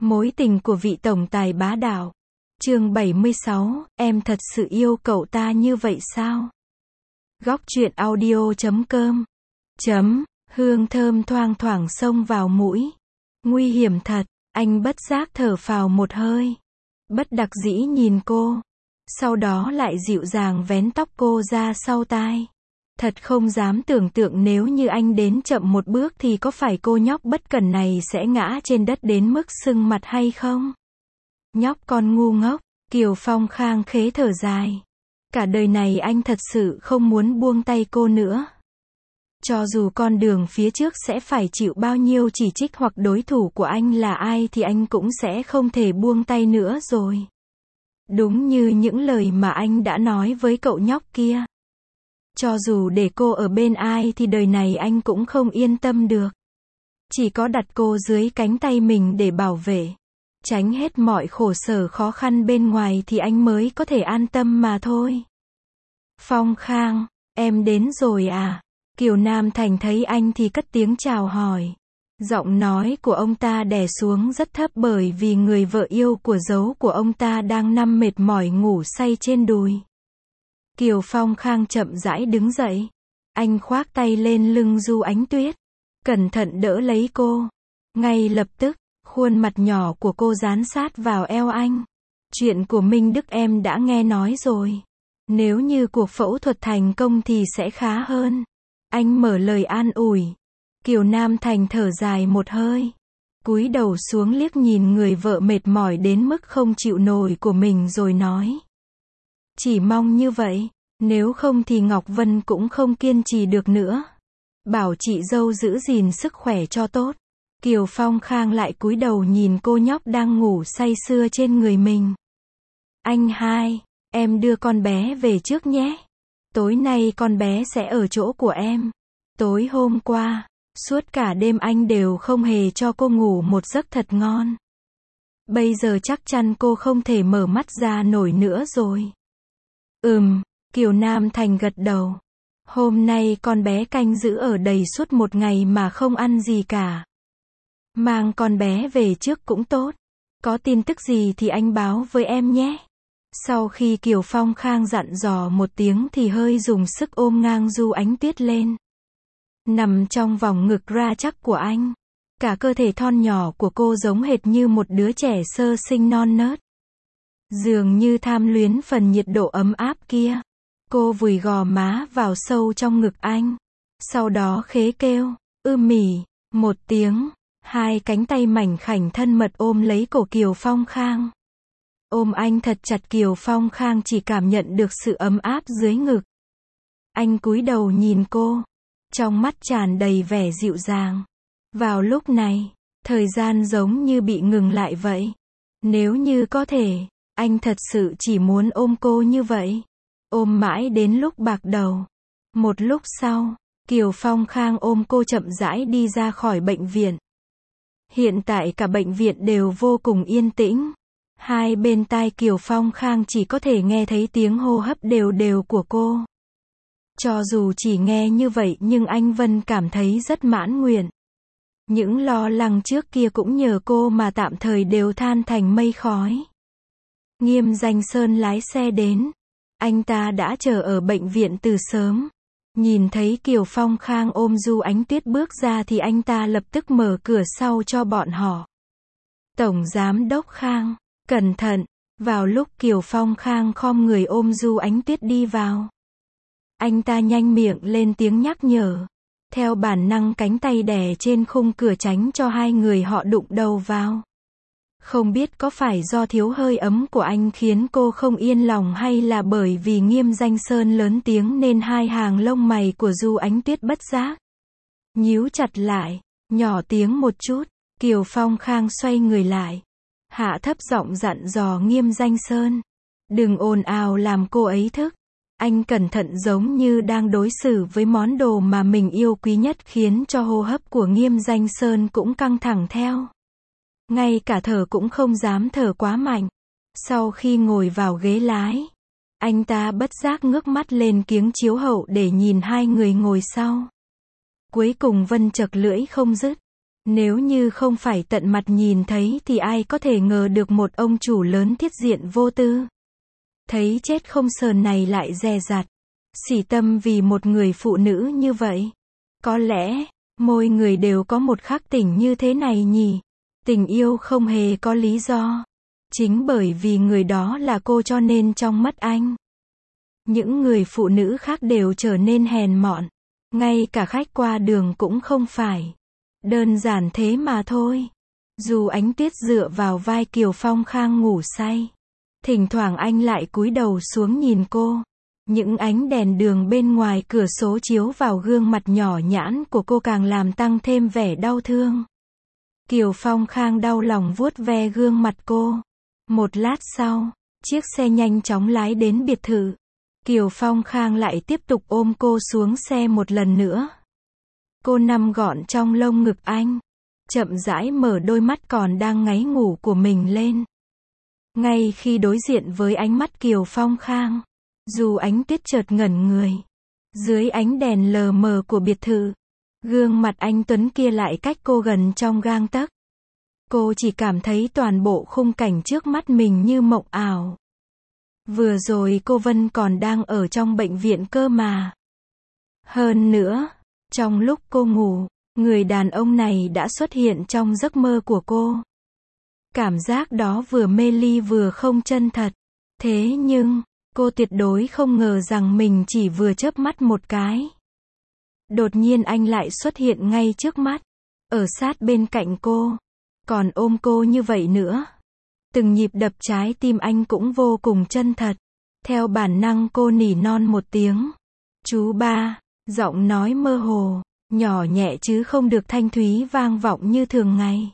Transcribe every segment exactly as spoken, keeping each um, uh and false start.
Mối tình của vị tổng tài bá đạo. Chương bảy mươi sáu, em thật sự yêu cậu ta như vậy sao? Góc truyện audio chấm com. Chấm, hương thơm thoang thoảng xông vào mũi. Nguy hiểm thật, anh bất giác thở phào một hơi. Bất đắc dĩ nhìn cô. Sau đó lại dịu dàng vén tóc cô ra sau tai. Thật không dám tưởng tượng nếu như anh đến chậm một bước thì có phải cô nhóc bất cẩn này sẽ ngã trên đất đến mức sưng mặt hay không? Nhóc con ngu ngốc, Kiều Phong khang khế thở dài. Cả đời này anh thật sự không muốn buông tay cô nữa. Cho dù con đường phía trước sẽ phải chịu bao nhiêu chỉ trích hoặc đối thủ của anh là ai thì anh cũng sẽ không thể buông tay nữa rồi. Đúng như những lời mà anh đã nói với cậu nhóc kia. Cho dù để cô ở bên ai thì đời này anh cũng không yên tâm được. Chỉ có đặt cô dưới cánh tay mình để bảo vệ. Tránh hết mọi khổ sở khó khăn bên ngoài thì anh mới có thể an tâm mà thôi. Phong Khang, em đến rồi à? Kiều Nam Thành thấy anh thì cất tiếng chào hỏi. Giọng nói của ông ta đè xuống rất thấp bởi vì người vợ yêu của dấu của ông ta đang nằm mệt mỏi ngủ say trên đùi. Kiều Phong Khang chậm rãi đứng dậy. Anh khoác tay lên lưng Du Ánh Tuyết. Cẩn thận đỡ lấy cô. Ngay lập tức, khuôn mặt nhỏ của cô dán sát vào eo anh. Chuyện của Minh Đức em đã nghe nói rồi. Nếu như cuộc phẫu thuật thành công thì sẽ khá hơn. Anh mở lời an ủi. Kiều Nam Thành thở dài một hơi. Cúi đầu xuống liếc nhìn người vợ mệt mỏi đến mức không chịu nổi của mình rồi nói. Chỉ mong như vậy, nếu không thì Ngọc Vân cũng không kiên trì được nữa. Bảo chị dâu giữ gìn sức khỏe cho tốt. Kiều Phong Khang lại cúi đầu nhìn cô nhóc đang ngủ say sưa trên người mình. Anh hai, em đưa con bé về trước nhé. Tối nay con bé sẽ ở chỗ của em. Tối hôm qua, suốt cả đêm anh đều không hề cho cô ngủ một giấc thật ngon. Bây giờ chắc chắn cô không thể mở mắt ra nổi nữa rồi. Ừm, Kiều Nam Thành gật đầu. Hôm nay con bé canh giữ ở đầy suốt một ngày mà không ăn gì cả. Mang con bé về trước cũng tốt. Có tin tức gì thì anh báo với em nhé. Sau khi Kiều Phong Khang dặn dò một tiếng thì hơi dùng sức ôm ngang Du Ánh Tuyết lên. Nằm trong vòng ngực ra chắc của anh. Cả cơ thể thon nhỏ của cô giống hệt như một đứa trẻ sơ sinh non nớt. Dường như tham luyến phần nhiệt độ ấm áp kia. Cô vùi gò má vào sâu trong ngực anh. Sau đó khế kêu, ư mỉ, một tiếng. Hai cánh tay mảnh khảnh thân mật ôm lấy cổ Kiều Phong Khang. Ôm anh thật chặt, Kiều Phong Khang chỉ cảm nhận được sự ấm áp dưới ngực. Anh cúi đầu nhìn cô. Trong mắt tràn đầy vẻ dịu dàng. Vào lúc này, thời gian giống như bị ngừng lại vậy. Nếu như có thể, anh thật sự chỉ muốn ôm cô như vậy. Ôm mãi đến lúc bạc đầu. Một lúc sau, Kiều Phong Khang ôm cô chậm rãi đi ra khỏi bệnh viện. Hiện tại cả bệnh viện đều vô cùng yên tĩnh. Hai bên tai Kiều Phong Khang chỉ có thể nghe thấy tiếng hô hấp đều đều của cô. Cho dù chỉ nghe như vậy nhưng anh Vân cảm thấy rất mãn nguyện. Những lo lắng trước kia cũng nhờ cô mà tạm thời đều than thành mây khói. Nghiêm Danh Sơn lái xe đến. Anh ta đã chờ ở bệnh viện từ sớm. Nhìn thấy Kiều Phong Khang ôm Du Ánh Tuyết bước ra thì anh ta lập tức mở cửa sau cho bọn họ. Tổng Giám đốc Khang, cẩn thận. Vào lúc Kiều Phong Khang khom người ôm Du Ánh Tuyết đi vào. Anh ta nhanh miệng lên tiếng nhắc nhở. Theo bản năng cánh tay đè trên khung cửa tránh cho hai người họ đụng đầu vào. Không biết có phải do thiếu hơi ấm của anh khiến cô không yên lòng hay là bởi vì Nghiêm Danh Sơn lớn tiếng nên hai hàng lông mày của Du Ánh Tuyết bất giác nhíu chặt lại, nhỏ tiếng một chút. Kiều Phong Khang xoay người lại, hạ thấp giọng dặn dò Nghiêm Danh Sơn. Đừng ồn ào làm cô ấy thức. Anh cẩn thận giống như đang đối xử với món đồ mà mình yêu quý nhất khiến cho hô hấp của Nghiêm Danh Sơn cũng căng thẳng theo. Ngay cả thở cũng không dám thở quá mạnh. Sau khi ngồi vào ghế lái, anh ta bất giác ngước mắt lên kiếng chiếu hậu để nhìn hai người ngồi sau. Cuối cùng Vân chật lưỡi không dứt. Nếu như không phải tận mặt nhìn thấy thì ai có thể ngờ được một ông chủ lớn thiết diện vô tư. Thấy chết không sờn này lại dè dặt, xỉ tâm vì một người phụ nữ như vậy. Có lẽ, mỗi người đều có một khắc tỉnh như thế này nhỉ. Tình yêu không hề có lý do. Chính bởi vì người đó là cô cho nên trong mắt anh, những người phụ nữ khác đều trở nên hèn mọn. Ngay cả khách qua đường cũng không phải. Đơn giản thế mà thôi. Dù Ánh Tuyết dựa vào vai Kiều Phong Khang ngủ say, thỉnh thoảng anh lại cúi đầu xuống nhìn cô. Những ánh đèn đường bên ngoài cửa sổ chiếu vào gương mặt nhỏ nhãn của cô càng làm tăng thêm vẻ đau thương. Kiều Phong Khang đau lòng vuốt ve gương mặt cô. Một lát sau, chiếc xe nhanh chóng lái đến biệt thự. Kiều Phong Khang lại tiếp tục ôm cô xuống xe một lần nữa. Cô nằm gọn trong lông ngực anh, chậm rãi mở đôi mắt còn đang ngáy ngủ của mình lên. Ngay khi đối diện với ánh mắt Kiều Phong Khang, dù Ánh Tuyết chợt ngẩn người. Dưới ánh đèn lờ mờ của biệt thự, gương mặt anh tuấn kia lại cách cô gần trong gang tấc. Cô chỉ cảm thấy toàn bộ khung cảnh trước mắt mình như mộng ảo. Vừa rồi cô Vân còn đang ở trong bệnh viện cơ mà. Hơn nữa, trong lúc cô ngủ, người đàn ông này đã xuất hiện trong giấc mơ của cô. Cảm giác đó vừa mê ly vừa không chân thật. Thế nhưng, cô tuyệt đối không ngờ rằng mình chỉ vừa chớp mắt một cái. Đột nhiên anh lại xuất hiện ngay trước mắt, ở sát bên cạnh cô, còn ôm cô như vậy nữa. Từng nhịp đập trái tim anh cũng vô cùng chân thật. Theo bản năng cô nỉ non một tiếng. Chú ba, giọng nói mơ hồ, nhỏ nhẹ chứ không được thanh thúy vang vọng như thường ngày.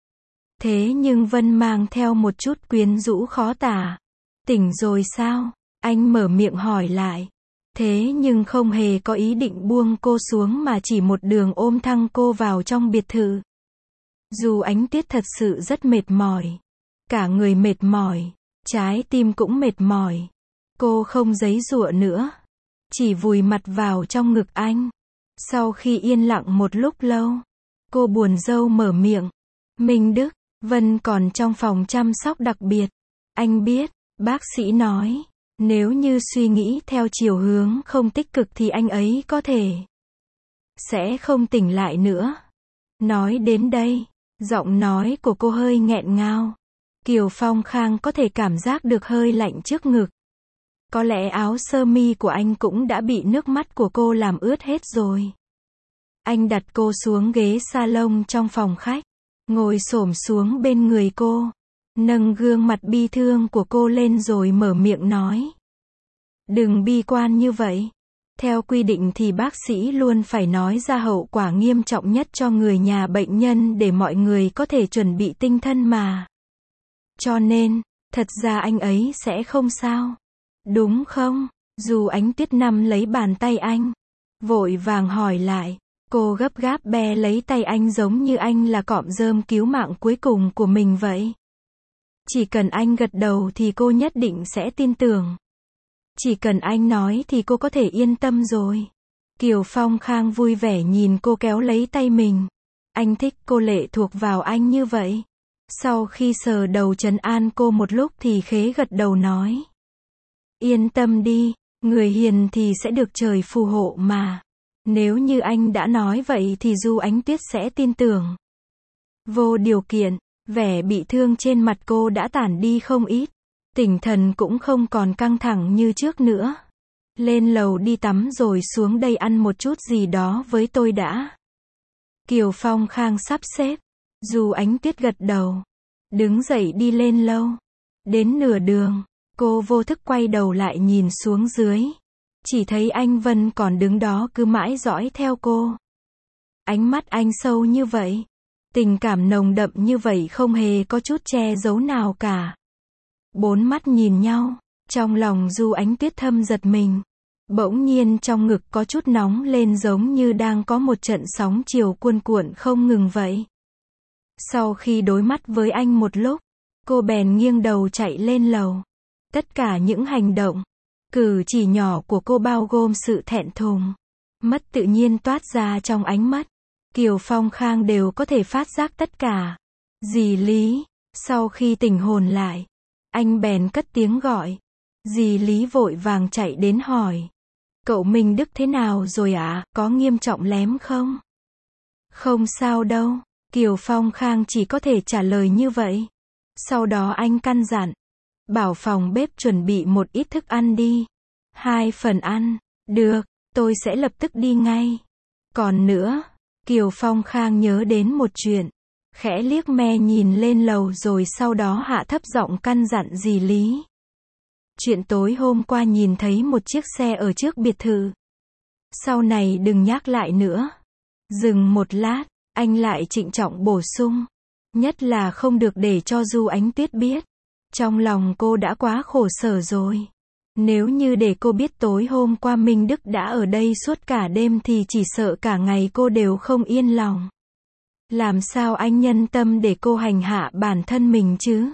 Thế nhưng Vân mang theo một chút quyến rũ khó tả. Tỉnh rồi sao? Anh mở miệng hỏi lại. Thế nhưng không hề có ý định buông cô xuống mà chỉ một đường ôm thăng cô vào trong biệt thự. Dù Ánh Tuyết thật sự rất mệt mỏi. Cả người mệt mỏi, trái tim cũng mệt mỏi. Cô không giãy giụa nữa, chỉ vùi mặt vào trong ngực anh. Sau khi yên lặng một lúc lâu, cô buồn rầu mở miệng. Minh Đức, Vân còn trong phòng chăm sóc đặc biệt. Anh biết, bác sĩ nói, nếu như suy nghĩ theo chiều hướng không tích cực thì anh ấy có thể sẽ không tỉnh lại nữa. Nói đến đây, giọng nói của cô hơi nghẹn ngào. Kiều Phong Khang có thể cảm giác được hơi lạnh trước ngực. Có lẽ áo sơ mi của anh cũng đã bị nước mắt của cô làm ướt hết rồi. Anh đặt cô xuống ghế salon trong phòng khách, ngồi xổm xuống bên người cô, nâng gương mặt bi thương của cô lên rồi mở miệng nói. Đừng bi quan như vậy. Theo quy định thì bác sĩ luôn phải nói ra hậu quả nghiêm trọng nhất cho người nhà bệnh nhân để mọi người có thể chuẩn bị tinh thần mà. Cho nên, thật ra anh ấy sẽ không sao. Đúng không? Dù Ánh Tuyết nắm lấy bàn tay anh, vội vàng hỏi lại. Cô gấp gáp bè lấy tay anh giống như anh là cọm rơm cứu mạng cuối cùng của mình vậy. Chỉ cần anh gật đầu thì cô nhất định sẽ tin tưởng. Chỉ cần anh nói thì cô có thể yên tâm rồi. Kiều Phong Khang vui vẻ nhìn cô kéo lấy tay mình. Anh thích cô lệ thuộc vào anh như vậy. Sau khi sờ đầu trấn an cô một lúc thì khế gật đầu nói. Yên tâm đi, người hiền thì sẽ được trời phù hộ mà. Nếu như anh đã nói vậy thì dù Ánh Tuyết sẽ tin tưởng. Vô điều kiện, vẻ bị thương trên mặt cô đã tản đi không ít. Tinh thần cũng không còn căng thẳng như trước nữa. Lên lầu đi tắm rồi xuống đây ăn một chút gì đó với tôi đã. Kiều Phong Khang sắp xếp. Dù Ánh Tuyết gật đầu, đứng dậy đi lên lâu. Đến nửa đường, cô vô thức quay đầu lại nhìn xuống dưới. Chỉ thấy anh Vân còn đứng đó cứ mãi dõi theo cô. Ánh mắt anh sâu như vậy, tình cảm nồng đậm như vậy không hề có chút che giấu nào cả. Bốn mắt nhìn nhau, trong lòng Du Ánh Tuyết thầm giật mình. Bỗng nhiên trong ngực có chút nóng lên giống như đang có một trận sóng chiều cuồn cuộn không ngừng vậy. Sau khi đối mắt với anh một lúc, cô bèn nghiêng đầu chạy lên lầu. Tất cả những hành động, cử chỉ nhỏ của cô bao gồm sự thẹn thùng, mất tự nhiên toát ra trong ánh mắt. Kiều Phong Khang đều có thể phát giác tất cả. Dì Lý, sau khi tỉnh hồn lại, anh bèn cất tiếng gọi. Dì Lý vội vàng chạy đến hỏi. Cậu Minh Đức thế nào rồi ạ, à? Có nghiêm trọng lém không? Không sao đâu, Kiều Phong Khang chỉ có thể trả lời như vậy. Sau đó anh căn dặn. Bảo phòng bếp chuẩn bị một ít thức ăn đi. Hai phần ăn. Được, tôi sẽ lập tức đi ngay. Còn nữa, Kiều Phong Khang nhớ đến một chuyện. Khẽ liếc me nhìn lên lầu rồi sau đó hạ thấp giọng căn dặn dì Lý. Chuyện tối hôm qua nhìn thấy một chiếc xe ở trước biệt thự. Sau này đừng nhắc lại nữa. Dừng một lát, anh lại trịnh trọng bổ sung. Nhất là không được để cho Du Ánh Tuyết biết. Trong lòng cô đã quá khổ sở rồi. Nếu như để cô biết tối hôm qua Minh Đức đã ở đây suốt cả đêm thì chỉ sợ cả ngày cô đều không yên lòng. Làm sao anh nhân tâm để cô hành hạ bản thân mình chứ?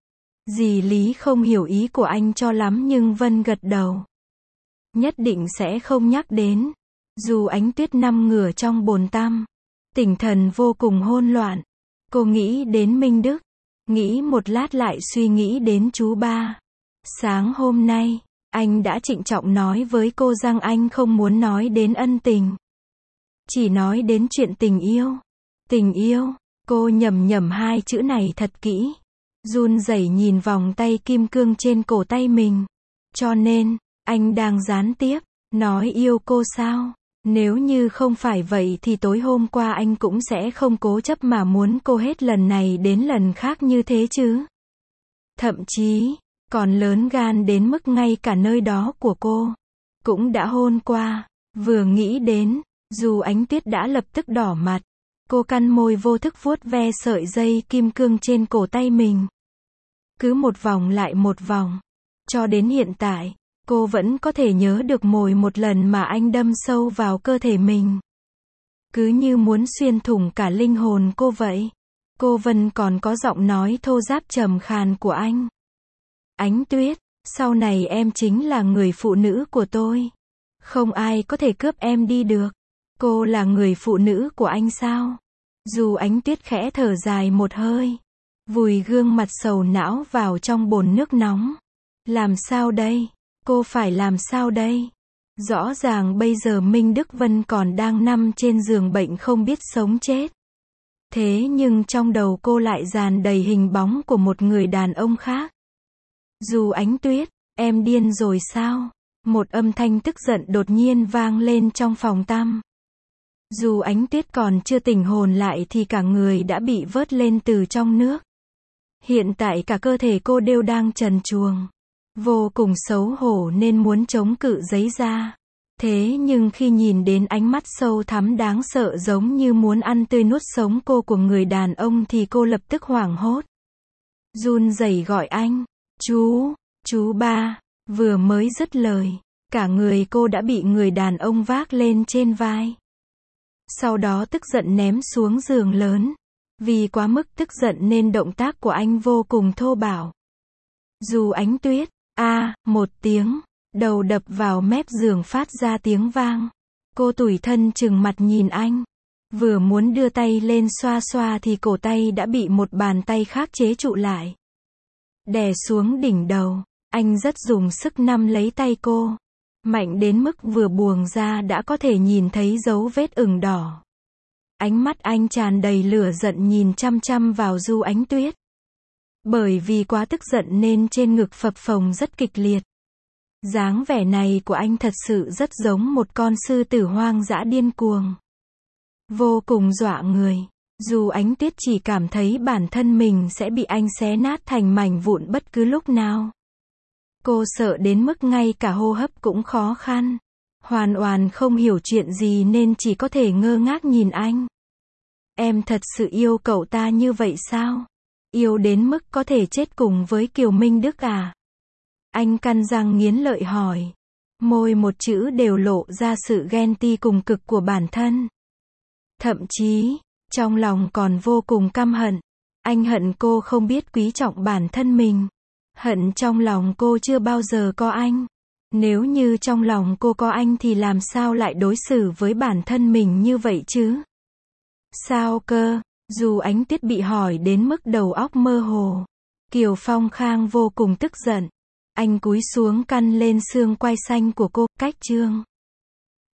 Dì Lý không hiểu ý của anh cho lắm nhưng Vân gật đầu. Nhất định sẽ không nhắc đến. Dù Ánh Tuyết nằm ngửa trong bồn tắm, tinh thần vô cùng hỗn loạn. Cô nghĩ đến Minh Đức, nghĩ một lát lại suy nghĩ đến chú ba. Sáng hôm nay, anh đã trịnh trọng nói với cô rằng anh không muốn nói đến ân tình. Chỉ nói đến chuyện tình yêu. Tình yêu, cô nhẩm nhẩm hai chữ này thật kỹ. Run rẩy nhìn vòng tay kim cương trên cổ tay mình. Cho nên, anh đang gián tiếp, nói yêu cô sao? Nếu như không phải vậy thì tối hôm qua anh cũng sẽ không cố chấp mà muốn cô hết lần này đến lần khác như thế chứ. Thậm chí, còn lớn gan đến mức ngay cả nơi đó của cô cũng đã hôn qua. Vừa nghĩ đến, Dù Ánh Tuyết đã lập tức đỏ mặt. Cô cắn môi vô thức vuốt ve sợi dây kim cương trên cổ tay mình. Cứ một vòng lại một vòng. Cho đến hiện tại, cô vẫn có thể nhớ được mỗi một lần mà anh đâm sâu vào cơ thể mình. Cứ như muốn xuyên thủng cả linh hồn cô vậy. Cô Vân còn có giọng nói thô ráp trầm khàn của anh. Ánh Tuyết, sau này em chính là người phụ nữ của tôi. Không ai có thể cướp em đi được. Cô là người phụ nữ của anh sao? Dù Ánh Tuyết khẽ thở dài một hơi, vùi gương mặt sầu não vào trong bồn nước nóng. Làm sao đây? Cô phải làm sao đây? Rõ ràng bây giờ Minh Đức Vân còn đang nằm trên giường bệnh không biết sống chết. Thế nhưng trong đầu cô lại dàn đầy hình bóng của một người đàn ông khác. Dù Ánh Tuyết, em điên rồi sao? Một âm thanh tức giận đột nhiên vang lên trong phòng tắm. Dù Ánh Tuyết còn chưa tỉnh hồn lại thì cả người đã bị vớt lên từ trong nước. Hiện tại cả cơ thể cô đều đang trần truồng. Vô cùng xấu hổ nên muốn chống cự giấy ra. Thế nhưng khi nhìn đến ánh mắt sâu thẳm đáng sợ giống như muốn ăn tươi nuốt sống cô của người đàn ông thì cô lập tức hoảng hốt. Run rẩy gọi anh. Chú, chú ba. Vừa mới dứt lời, cả người cô đã bị người đàn ông vác lên trên vai. Sau đó tức giận ném xuống giường lớn. Vì quá mức tức giận nên động tác của anh vô cùng thô bạo. Dù Ánh Tuyết, a, à, một tiếng, đầu đập vào mép giường phát ra tiếng vang. Cô tủi thân trừng mặt nhìn anh. Vừa muốn đưa tay lên xoa xoa thì cổ tay đã bị một bàn tay khác chế trụ lại. Đè xuống đỉnh đầu, anh rất dùng sức nắm lấy tay cô. Mạnh đến mức vừa buông ra đã có thể nhìn thấy dấu vết ửng đỏ. Ánh mắt anh tràn đầy lửa giận nhìn chăm chăm vào Dù Ánh Tuyết. Bởi vì quá tức giận nên trên ngực phập phồng rất kịch liệt. Dáng vẻ này của anh thật sự rất giống một con sư tử hoang dã điên cuồng. Vô cùng dọa người. Dù Ánh Tuyết chỉ cảm thấy bản thân mình sẽ bị anh xé nát thành mảnh vụn bất cứ lúc nào. Cô sợ đến mức ngay cả hô hấp cũng khó khăn. Hoàn toàn không hiểu chuyện gì nên chỉ có thể ngơ ngác nhìn anh. Em thật sự yêu cậu ta như vậy sao? Yêu đến mức có thể chết cùng với Kiều Minh Đức à? Anh cắn răng nghiến lợi hỏi. Môi một chữ đều lộ ra sự ghen ti cùng cực của bản thân. Thậm chí, trong lòng còn vô cùng căm hận. Anh hận cô không biết quý trọng bản thân mình. Hận trong lòng cô chưa bao giờ có anh. Nếu như trong lòng cô có anh thì làm sao lại đối xử với bản thân mình như vậy chứ? Sao cơ? Dù Ánh Tuyết bị hỏi đến mức đầu óc mơ hồ. Kiều Phong Khang vô cùng tức giận. Anh cúi xuống căn lên xương quai xanh của cô, cách chương.